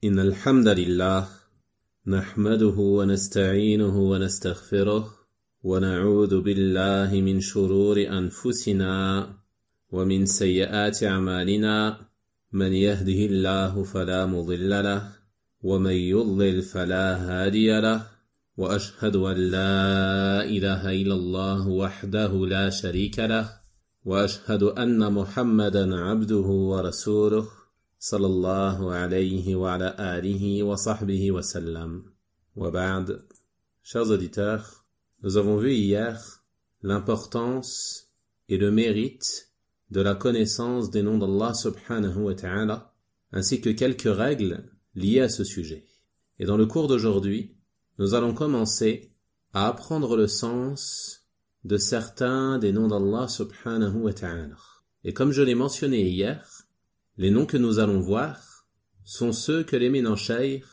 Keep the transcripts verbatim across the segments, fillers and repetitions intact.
إن الحمد لله نحمده ونستعينه ونستغفره ونعوذ بالله من شرور أنفسنا ومن سيئات أعمالنا من يهده الله فلا مضل له ومن يضلل فلا هادي له وأشهد أن لا إله إلا الله وحده لا شريك له وأشهد أن محمدا عبده ورسوله صلى الله عليه وعلى آله وصحبه وسلم. وبعد. Chers auditeurs, nous avons vu hier l'importance et le mérite de la connaissance des noms d'Allah subhanahu wa ta'ala, ainsi que quelques règles liées à ce sujet. Et dans le cours d'aujourd'hui, nous allons commencer à apprendre le sens de certains des noms d'Allah subhanahu wa ta'ala. Et comme je l'ai mentionné hier, les noms que nous allons voir sont ceux que l'éminent cheikh,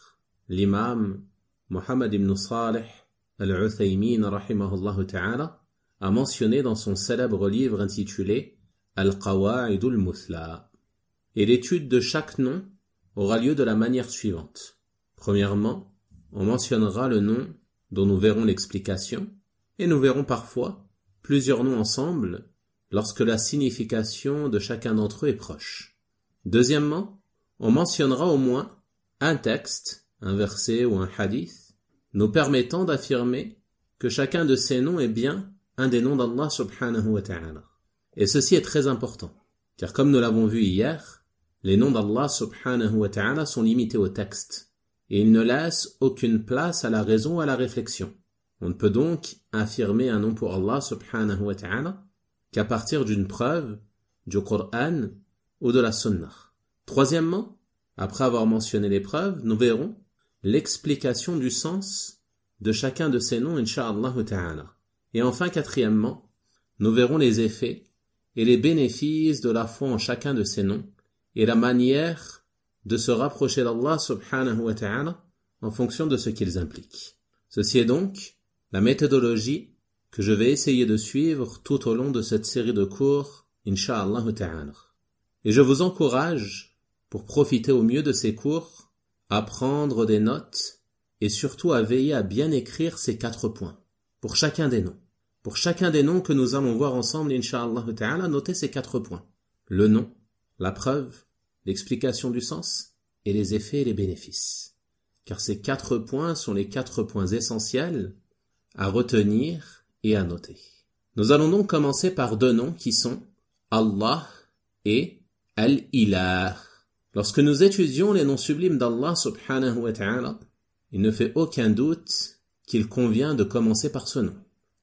l'imam Muhammad ibn Salih al-Uthaymin rahimahullah ta'ala, a mentionné dans son célèbre livre intitulé Al-Qawa'id al-Muthla. Et l'étude de chaque nom aura lieu de la manière suivante. Premièrement, on mentionnera le nom dont nous verrons l'explication, et nous verrons parfois plusieurs noms ensemble lorsque la signification de chacun d'entre eux est proche. Deuxièmement, on mentionnera au moins un texte, un verset ou un hadith, nous permettant d'affirmer que chacun de ces noms est bien un des noms d'Allah subhanahu wa ta'ala. Et ceci est très important, car comme nous l'avons vu hier, les noms d'Allah subhanahu wa ta'ala sont limités au texte, et ils ne laissent aucune place à la raison ou à la réflexion. On ne peut donc affirmer un nom pour Allah subhanahu wa ta'ala qu'à partir d'une preuve, du Coran ou de la Sunnah. Troisièmement, après avoir mentionné les preuves, nous verrons l'explication du sens de chacun de ces noms, incha'Allah ta'ala. Et enfin, quatrièmement, nous verrons les effets et les bénéfices de la foi en chacun de ces noms et la manière de se rapprocher d'Allah subhanahu wa ta'ala en fonction de ce qu'ils impliquent. Ceci est donc la méthodologie que je vais essayer de suivre tout au long de cette série de cours, incha'Allah ta'ala. Et je vous encourage, pour profiter au mieux de ces cours, à prendre des notes et surtout à veiller à bien écrire ces quatre points, pour chacun des noms. Pour chacun des noms que nous allons voir ensemble, incha'Allah ta'ala, notez ces quatre points. Le nom, la preuve, l'explication du sens et les effets et les bénéfices. Car ces quatre points sont les quatre points essentiels à retenir et à noter. Nous allons donc commencer par deux noms qui sont Allah et Al-Ilah. Lorsque nous étudions les noms sublimes d'Allah subhanahu wa ta'ala, il ne fait aucun doute qu'il convient de commencer par ce nom.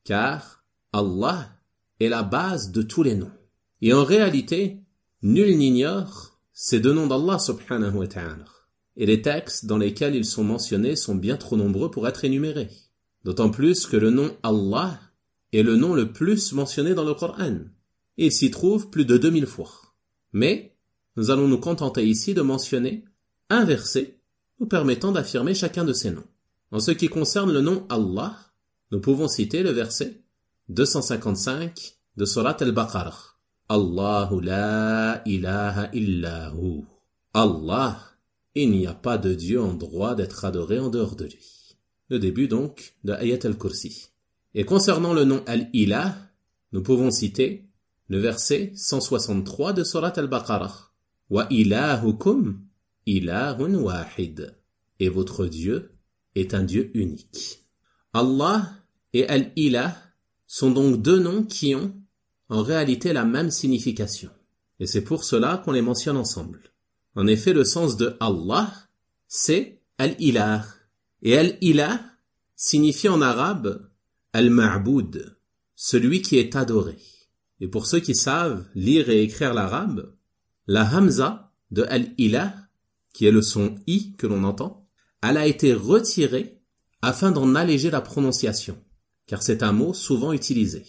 Car Allah est la base de tous les noms. Et en réalité, nul n'ignore ces deux noms d'Allah subhanahu wa ta'ala. Et les textes dans lesquels ils sont mentionnés sont bien trop nombreux pour être énumérés. D'autant plus que le nom Allah est le nom le plus mentionné dans le Coran. Et il s'y trouve plus de deux mille fois. Mais nous allons nous contenter ici de mentionner un verset nous permettant d'affirmer chacun de ces noms. En ce qui concerne le nom Allah, nous pouvons citer le verset deux cent cinquante-cinq de Surat al-Baqarah. Allahu la ilaha illahu. Allah, il n'y a pas de Dieu en droit d'être adoré en dehors de lui. Le début donc de Ayat al-Kursi. Et concernant le nom Al-Ilah, nous pouvons citer le verset cent soixante-trois de Surat al-Baqarah. Wa ilahukum ilahun wahid. Et votre Dieu est un Dieu unique. Allah et Al-Ilah sont donc deux noms qui ont en réalité la même signification. Et c'est pour cela qu'on les mentionne ensemble. En effet, le sens de Allah, c'est Al-Ilah. Et Al-Ilah signifie en arabe Al-Ma'boud, celui qui est adoré. Et pour ceux qui savent lire et écrire l'arabe, la hamza de Al-Ilah, qui est le son i que l'on entend, elle a été retirée afin d'en alléger la prononciation, car c'est un mot souvent utilisé.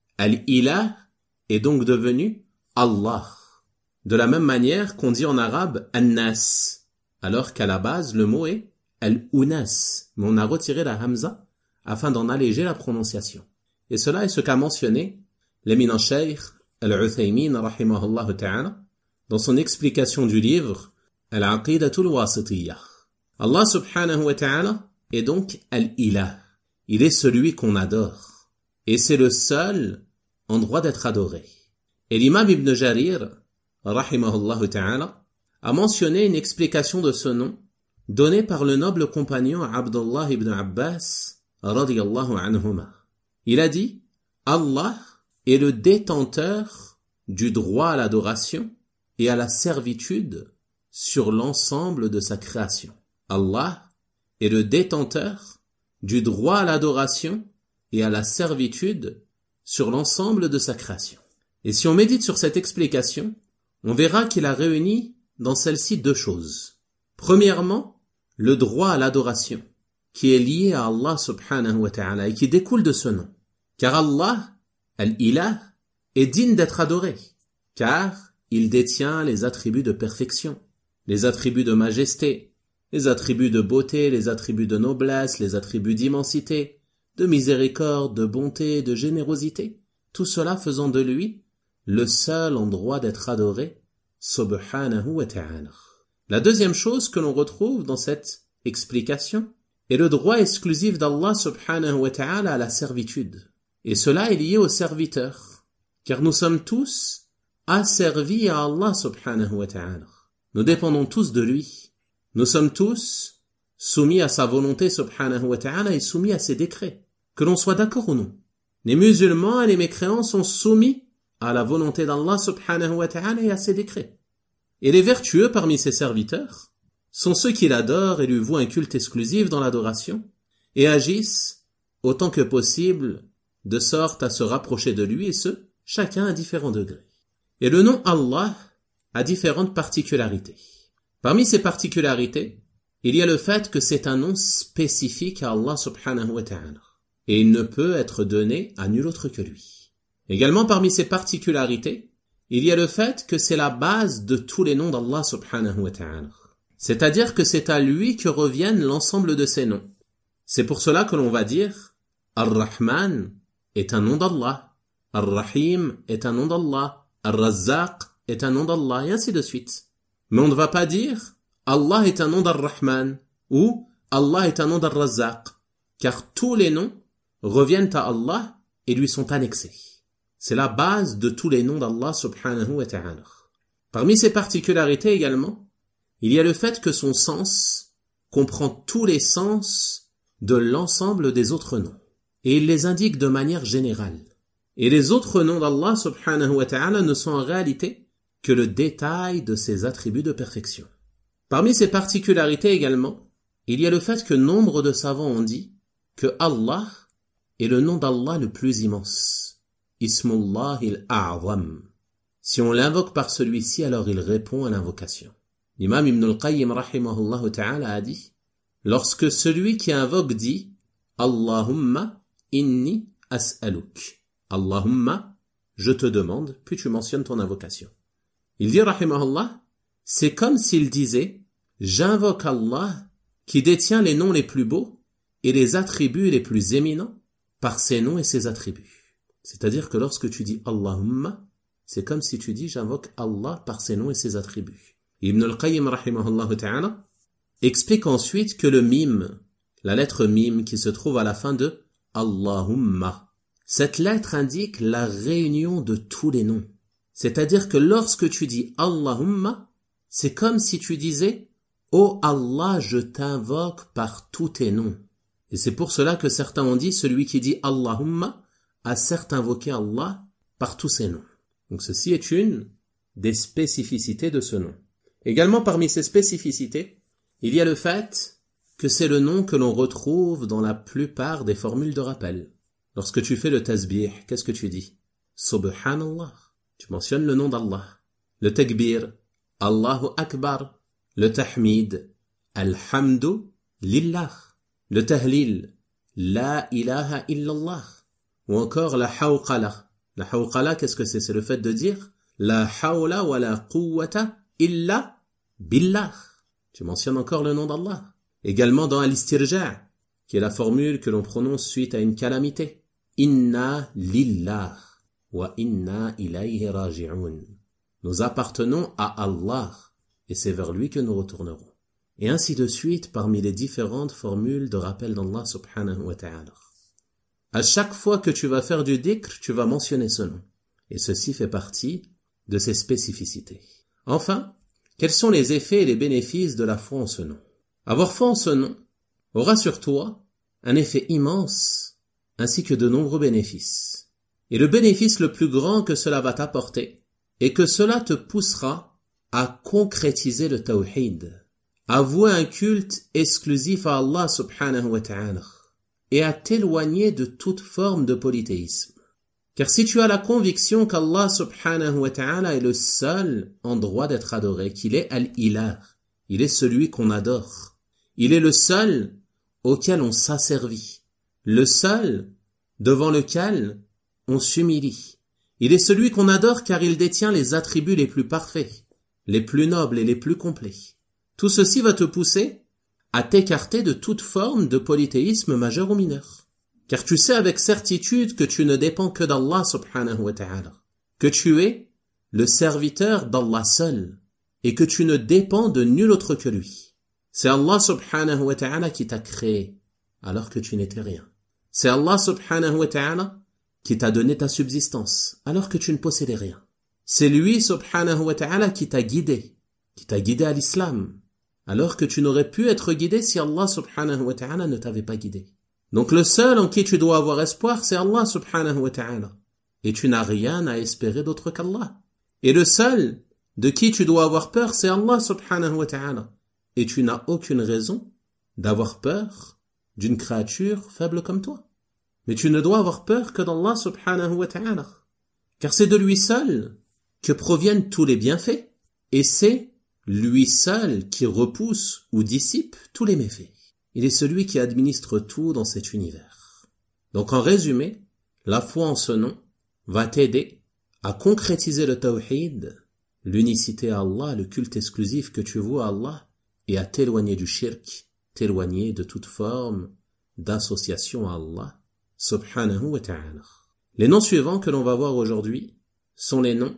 Al-Ilah est donc devenu Allah, de la même manière qu'on dit en arabe An-Nas, alors qu'à la base le mot est Al-Unas, mais on a retiré la hamza afin d'en alléger la prononciation. Et cela est ce qu'a mentionné l'éminent cheikh Al-Uthaymin rahimahullah ta'ala dans son explication du livre Al-Aqidatul Wasitiyyah. Allah subhanahu wa ta'ala est donc Al-Ilah. Il est celui qu'on adore. Et c'est le seul en droit d'être adoré. Et l'imam Ibn Jarir, rahimahullah ta'ala, a mentionné une explication de ce nom donnée par le noble compagnon Abdullah ibn Abbas, radiyallahu anhuma. Il a dit, Allah est le détenteur du droit à l'adoration et à la servitude sur l'ensemble de sa création. Allah est le détenteur du droit à l'adoration et à la servitude sur l'ensemble de sa création. Et si on médite sur cette explication, on verra qu'il a réuni dans celle-ci deux choses. Premièrement, le droit à l'adoration, qui est lié à Allah subhanahu wa ta'ala et qui découle de ce nom. Car Allah, Al-Ilah, est digne d'être adoré, car il détient les attributs de perfection, les attributs de majesté, les attributs de beauté, les attributs de noblesse, les attributs d'immensité, de miséricorde, de bonté, de générosité, tout cela faisant de lui le seul en droit d'être adoré, subhanahu wa ta'ala. La deuxième chose que l'on retrouve dans cette explication est le droit exclusif d'Allah subhanahu wa ta'ala à la servitude. Et cela est lié au serviteur, car nous sommes tous asservis à Allah subhanahu wa ta'ala. Nous dépendons tous de lui. Nous sommes tous soumis à sa volonté subhanahu wa ta'ala et soumis à ses décrets, que l'on soit d'accord ou non. Les musulmans et les mécréants sont soumis à la volonté d'Allah subhanahu wa ta'ala et à ses décrets. Et les vertueux parmi ses serviteurs sont ceux qui l'adorent et lui vouent un culte exclusif dans l'adoration et agissent autant que possible de sorte à se rapprocher de lui, et ce, chacun à différents degrés. Et le nom Allah a différentes particularités. Parmi ces particularités, il y a le fait que c'est un nom spécifique à Allah subhanahu wa ta'ala, et il ne peut être donné à nul autre que lui. Également parmi ces particularités, il y a le fait que c'est la base de tous les noms d'Allah subhanahu wa ta'ala. C'est-à-dire que c'est à lui que reviennent l'ensemble de ces noms. C'est pour cela que l'on va dire Ar-Rahman est un nom d'Allah, Ar-Rahim est un nom d'Allah, Ar-Razzaq est un nom d'Allah, et ainsi de suite. Mais on ne va pas dire Allah est un nom d'Ar-Rahman ou Allah est un nom d'Ar-Razzaq, car tous les noms reviennent à Allah et lui sont annexés. C'est la base de tous les noms d'Allah subhanahu wa ta'ala. Parmi ses particularités également, il y a le fait que son sens comprend tous les sens de l'ensemble des autres noms. Et il les indique de manière générale. Et les autres noms d'Allah subhanahu wa ta'ala ne sont en réalité que le détail de ses attributs de perfection. Parmi ces particularités également, il y a le fait que nombre de savants ont dit que Allah est le nom d'Allah le plus immense. Ismullahil a'zam. Si on l'invoque par celui-ci, alors il répond à l'invocation. L'imam Ibn al-Qayyim rahimahullah ta'ala a dit, lorsque celui qui invoque dit Allahumma inni as'aluk. Allahumma, je te demande, puis tu mentionnes ton invocation. Il dit, rahimahullah, c'est comme s'il disait, j'invoque Allah qui détient les noms les plus beaux et les attributs les plus éminents par ses noms et ses attributs. C'est-à-dire que lorsque tu dis Allahumma, c'est comme si tu dis, j'invoque Allah par ses noms et ses attributs. Ibn al-Qayyim, rahimahullah ta'ala, explique ensuite que le mime, la lettre mime qui se trouve à la fin de Allahumma. Cette lettre indique la réunion de tous les noms. C'est-à-dire que lorsque tu dis Allahumma, c'est comme si tu disais « Oh Allah, je t'invoque par tous tes noms ». Et c'est pour cela que certains ont dit celui qui dit Allahumma a certes invoqué Allah par tous ses noms. Donc ceci est une des spécificités de ce nom. Également parmi ces spécificités, il y a le fait que c'est le nom que l'on retrouve dans la plupart des formules de rappel. Lorsque tu fais le tasbih, qu'est-ce que tu dis? Subhanallah. Tu mentionnes le nom d'Allah. Le takbir, Allahu Akbar. Le tahmid, Alhamdu Lillah. Le tahlil, La ilaha illallah. Ou encore la hawqala. La hawqala, qu'est-ce que c'est? C'est le fait de dire La hawla wa la quwwata illa billah. Tu mentionnes encore le nom d'Allah. Également dans al-istirja', qui est la formule que l'on prononce suite à une calamité. Inna lillah wa inna ilayhi raji'un. Nous appartenons à Allah et c'est vers lui que nous retournerons. Et ainsi de suite parmi les différentes formules de rappel d'Allah subhanahu wa ta'ala. À chaque fois que tu vas faire du dhikr, tu vas mentionner ce nom. Et ceci fait partie de ses spécificités. Enfin, quels sont les effets et les bénéfices de la foi en ce nom? Avoir foi en ce nom aura sur toi un effet immense, ainsi que de nombreux bénéfices. Et le bénéfice le plus grand que cela va t'apporter est que cela te poussera à concrétiser le tawhid, à vouer un culte exclusif à Allah subhanahu wa ta'ala et à t'éloigner de toute forme de polythéisme. Car si tu as la conviction qu'Allah subhanahu wa ta'ala est le seul en droit d'être adoré, qu'il est al-ilah, il est celui qu'on adore, il est le seul auquel on s'asservit, le seul devant lequel on s'humilie. Il est celui qu'on adore car il détient les attributs les plus parfaits, les plus nobles et les plus complets. Tout ceci va te pousser à t'écarter de toute forme de polythéisme majeur ou mineur. Car tu sais avec certitude que tu ne dépends que d'Allah subhanahu wa ta'ala, que tu es le serviteur d'Allah seul, et que tu ne dépends de nul autre que lui. C'est Allah subhanahu wa ta'ala qui t'a créé, alors que tu n'étais rien. C'est Allah subhanahu wa ta'ala qui t'a donné ta subsistance, alors que tu ne possédais rien. C'est lui subhanahu wa ta'ala qui t'a guidé, qui t'a guidé à l'islam, alors que tu n'aurais pu être guidé si Allah subhanahu wa ta'ala ne t'avait pas guidé. Donc le seul en qui tu dois avoir espoir, c'est Allah subhanahu wa ta'ala. Et tu n'as rien à espérer d'autre qu'Allah. Et le seul de qui tu dois avoir peur, c'est Allah subhanahu wa ta'ala. Et tu n'as aucune raison d'avoir peur d'une créature faible comme toi. Mais tu ne dois avoir peur que d'Allah subhanahu wa ta'ala. Car c'est de lui seul que proviennent tous les bienfaits. Et c'est lui seul qui repousse ou dissipe tous les méfaits. Il est celui qui administre tout dans cet univers. Donc en résumé, la foi en ce nom va t'aider à concrétiser le tawhid, l'unicité à Allah, le culte exclusif que tu voues à Allah, et à t'éloigner du shirk, t'éloigner de toute forme d'association à Allah, subhanahu wa ta'ala. Les noms suivants que l'on va voir aujourd'hui sont les noms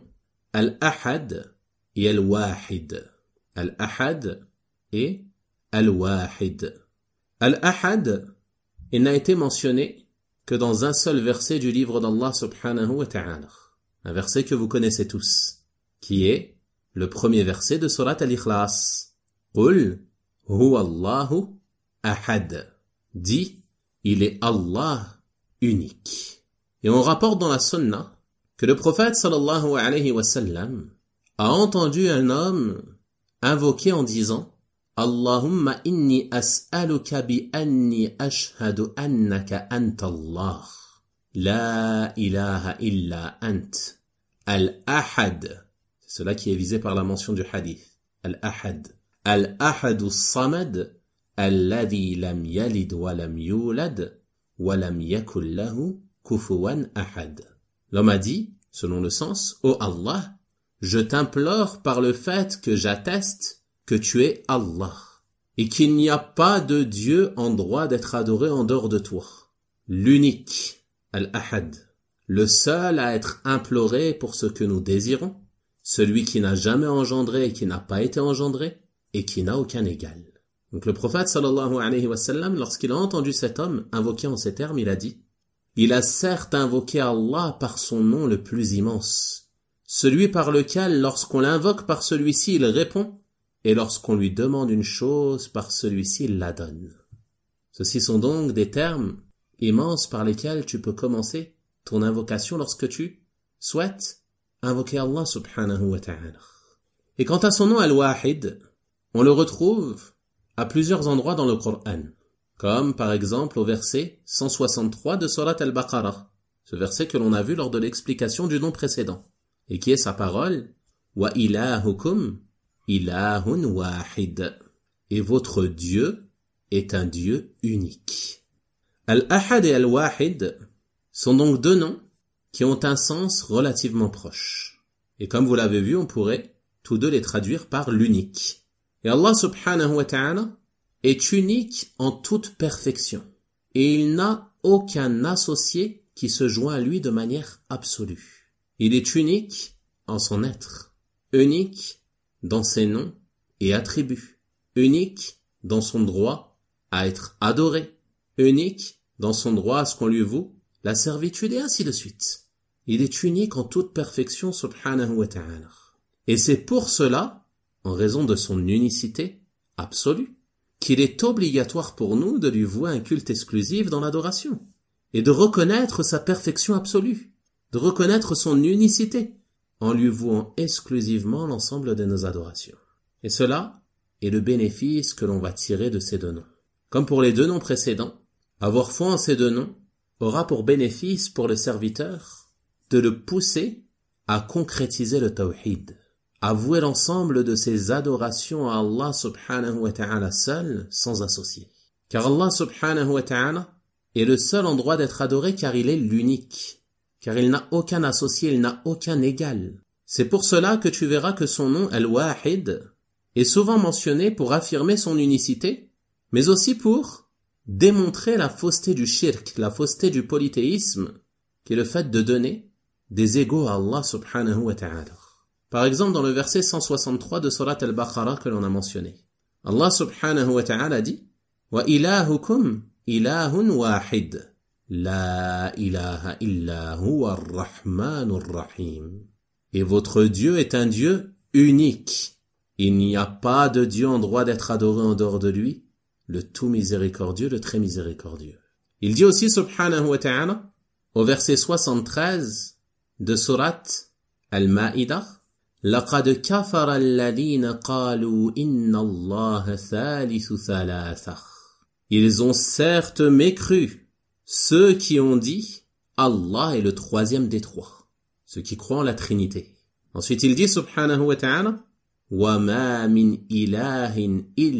Al-Ahad et Al-Wahid. Al-Ahad et Al-Wahid. Al-Ahad, il n'a été mentionné que dans un seul verset du livre d'Allah subhanahu wa ta'ala. Un verset que vous connaissez tous, qui est le premier verset de Surat Al-Ikhlas. Qul huwa Allahu ahad. Dit, il est Allah unique. Et on rapporte dans la sunna que le prophète sallallahu alayhi wa sallam a entendu un homme invoquer en disant Allahumma inni as'aluka bi anni ashhadu annaka anta Allah. La ilaha illa ant. Al-Ahad. C'est cela qui est visé par la mention du hadith. Al-Ahad. Al-Ahadu samad. Alladhi lam yalid wa lam yulad. Wa lam yakul lahu kufuwan ahad. L'homme a dit, selon le sens, ô Allah, je t'implore par le fait que j'atteste que tu es Allah, et qu'il n'y a pas de Dieu en droit d'être adoré en dehors de toi. L'unique, Al-Ahad, le seul à être imploré pour ce que nous désirons, celui qui n'a jamais engendré et qui n'a pas été engendré, et qui n'a aucun égal. Donc le prophète sallallahu alayhi wa sallam, lorsqu'il a entendu cet homme invoquer en ces termes, il a dit, il a certes invoqué Allah par son nom le plus immense, celui par lequel, lorsqu'on l'invoque par celui-ci, il répond, et lorsqu'on lui demande une chose, par celui-ci, il la donne. Ceci sont donc des termes immenses par lesquels tu peux commencer ton invocation lorsque tu souhaites invoquer Allah subhanahu wa ta'ala. Et quant à son nom Al-Wahid, on le retrouve à plusieurs endroits dans le Coran, comme par exemple au verset cent soixante-trois de Surat Al-Baqarah, ce verset que l'on a vu lors de l'explication du nom précédent, et qui est sa parole « Wa ilahukum » Ilahun wahid. Et votre Dieu est un Dieu unique. Al-Ahad et Al-Wahid sont donc deux noms qui ont un sens relativement proche. Et comme vous l'avez vu, on pourrait tous deux les traduire par l'unique. Et Allah subhanahu wa ta'ala est unique en toute perfection. Et il n'a aucun associé qui se joint à lui de manière absolue. Il est unique en son être, unique dans ses noms et attributs, unique dans son droit à être adoré, unique dans son droit à ce qu'on lui voue la servitude et ainsi de suite. Il est unique en toute perfection, subhanahu wa ta'ala. Et c'est pour cela, en raison de son unicité absolue, qu'il est obligatoire pour nous de lui vouer un culte exclusif dans l'adoration, et de reconnaître sa perfection absolue, de reconnaître son unicité, en lui vouant exclusivement l'ensemble de nos adorations. Et cela est le bénéfice que l'on va tirer de ces deux noms. Comme pour les deux noms précédents, avoir foi en ces deux noms aura pour bénéfice pour le serviteur de le pousser à concrétiser le tawhid, à vouer l'ensemble de ses adorations à Allah subhanahu wa ta'ala seul, sans associer. Car Allah subhanahu wa ta'ala est le seul en droit d'être adoré car il est l'unique, car il n'a aucun associé, il n'a aucun égal. C'est pour cela que tu verras que son nom, Al-Wahid, est souvent mentionné pour affirmer son unicité, mais aussi pour démontrer la fausseté du shirk, la fausseté du polythéisme, qui est le fait de donner des égaux à Allah subhanahu wa ta'ala. Par exemple, dans le verset cent soixante-trois de Surat Al-Baqarah que l'on a mentionné, Allah subhanahu wa ta'ala dit « Wa ilahukum ilahun wahid, la ilaha illa huwa ar-Rahmanur Rahim. » Et votre Dieu est un Dieu unique. Il n'y a pas de Dieu en droit d'être adoré en dehors de lui, le tout miséricordieux, le très miséricordieux. Il dit aussi subhanahu wa ta'ala au verset soixante-treize de Surat Al-Ma'idah, لقد كفر الذين قالوا إن الله ثالث ثلاثة. Ils ont certes mécru ceux qui ont dit Allah est le troisième des trois, ceux qui croient en la Trinité. Ensuite il dit subhanahu wa ta'ala وَمَا مِنْ إِلَهٍ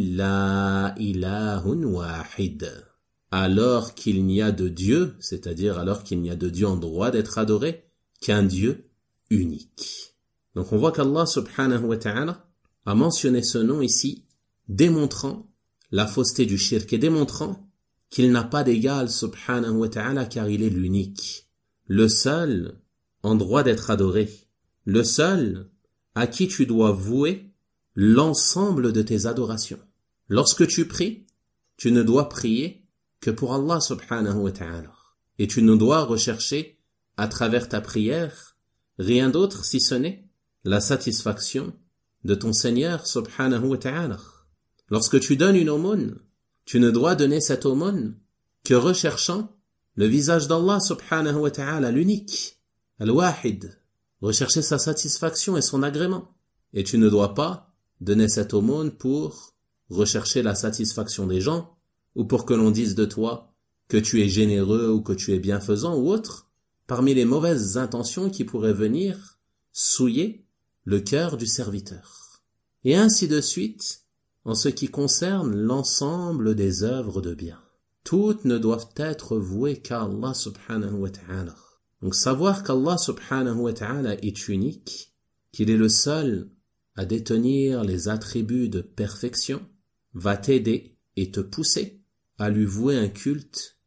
إِلَّا إِلَهٌ وَاحِدٌ. Alors qu'il n'y a de Dieu, c'est-à-dire alors qu'il n'y a de Dieu en droit d'être adoré, qu'un Dieu unique. Donc on voit qu'Allah subhanahu wa ta'ala a mentionné ce nom ici, démontrant la fausseté du shirk et démontrant qu'il n'a pas d'égal subhanahu wa ta'ala car il est l'unique, le seul en droit d'être adoré, le seul à qui tu dois vouer l'ensemble de tes adorations. Lorsque tu pries, tu ne dois prier que pour Allah subhanahu wa ta'ala. Et tu ne dois rechercher à travers ta prière rien d'autre si ce n'est la satisfaction de ton Seigneur subhanahu wa ta'ala. Lorsque tu donnes une aumône, tu ne dois donner cette aumône que recherchant le visage d'Allah subhanahu wa ta'ala, l'unique, al-wahid, rechercher sa satisfaction et son agrément. Et tu ne dois pas donner cette aumône pour rechercher la satisfaction des gens ou pour que l'on dise de toi que tu es généreux ou que tu es bienfaisant ou autre, parmi les mauvaises intentions qui pourraient venir souiller le cœur du serviteur. Et ainsi de suite, en ce qui concerne l'ensemble des œuvres de bien. Toutes ne doivent être vouées qu'à Allah subhanahu wa ta'ala. Donc savoir qu'Allah subhanahu wa ta'ala est unique, qu'il est le seul à détenir les attributs de perfection, va t'aider et te pousser à lui vouer un culte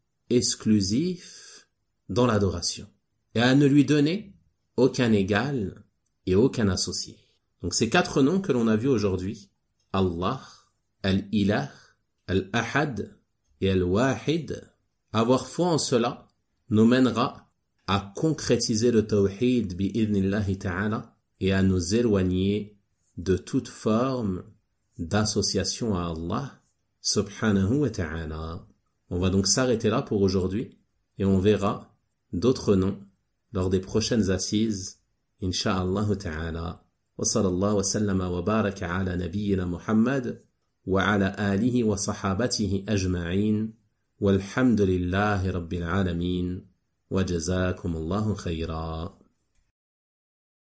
exclusif dans l'adoration et à ne lui donner aucun égal et aucun associé. Donc ces quatre noms que l'on a vus aujourd'hui, Allah, Al-Ilah, Al-Ahad et Al-Wahid, avoir foi en cela nous mènera à concrétiser le tawhid bi-idhnillahi ta'ala et à nous éloigner de toute forme d'association à Allah subhanahu wa ta'ala. On va donc s'arrêter là pour aujourd'hui et on verra d'autres noms lors des prochaines assises insha'Allah ta'ala. Wa sallallahu wa sallama wa baraka ala nabiyyina Muhammad wa ala alihi wa sahabatihi ajma'in walhamdulillahi rabbil alamin wa jazakumullahu khayra.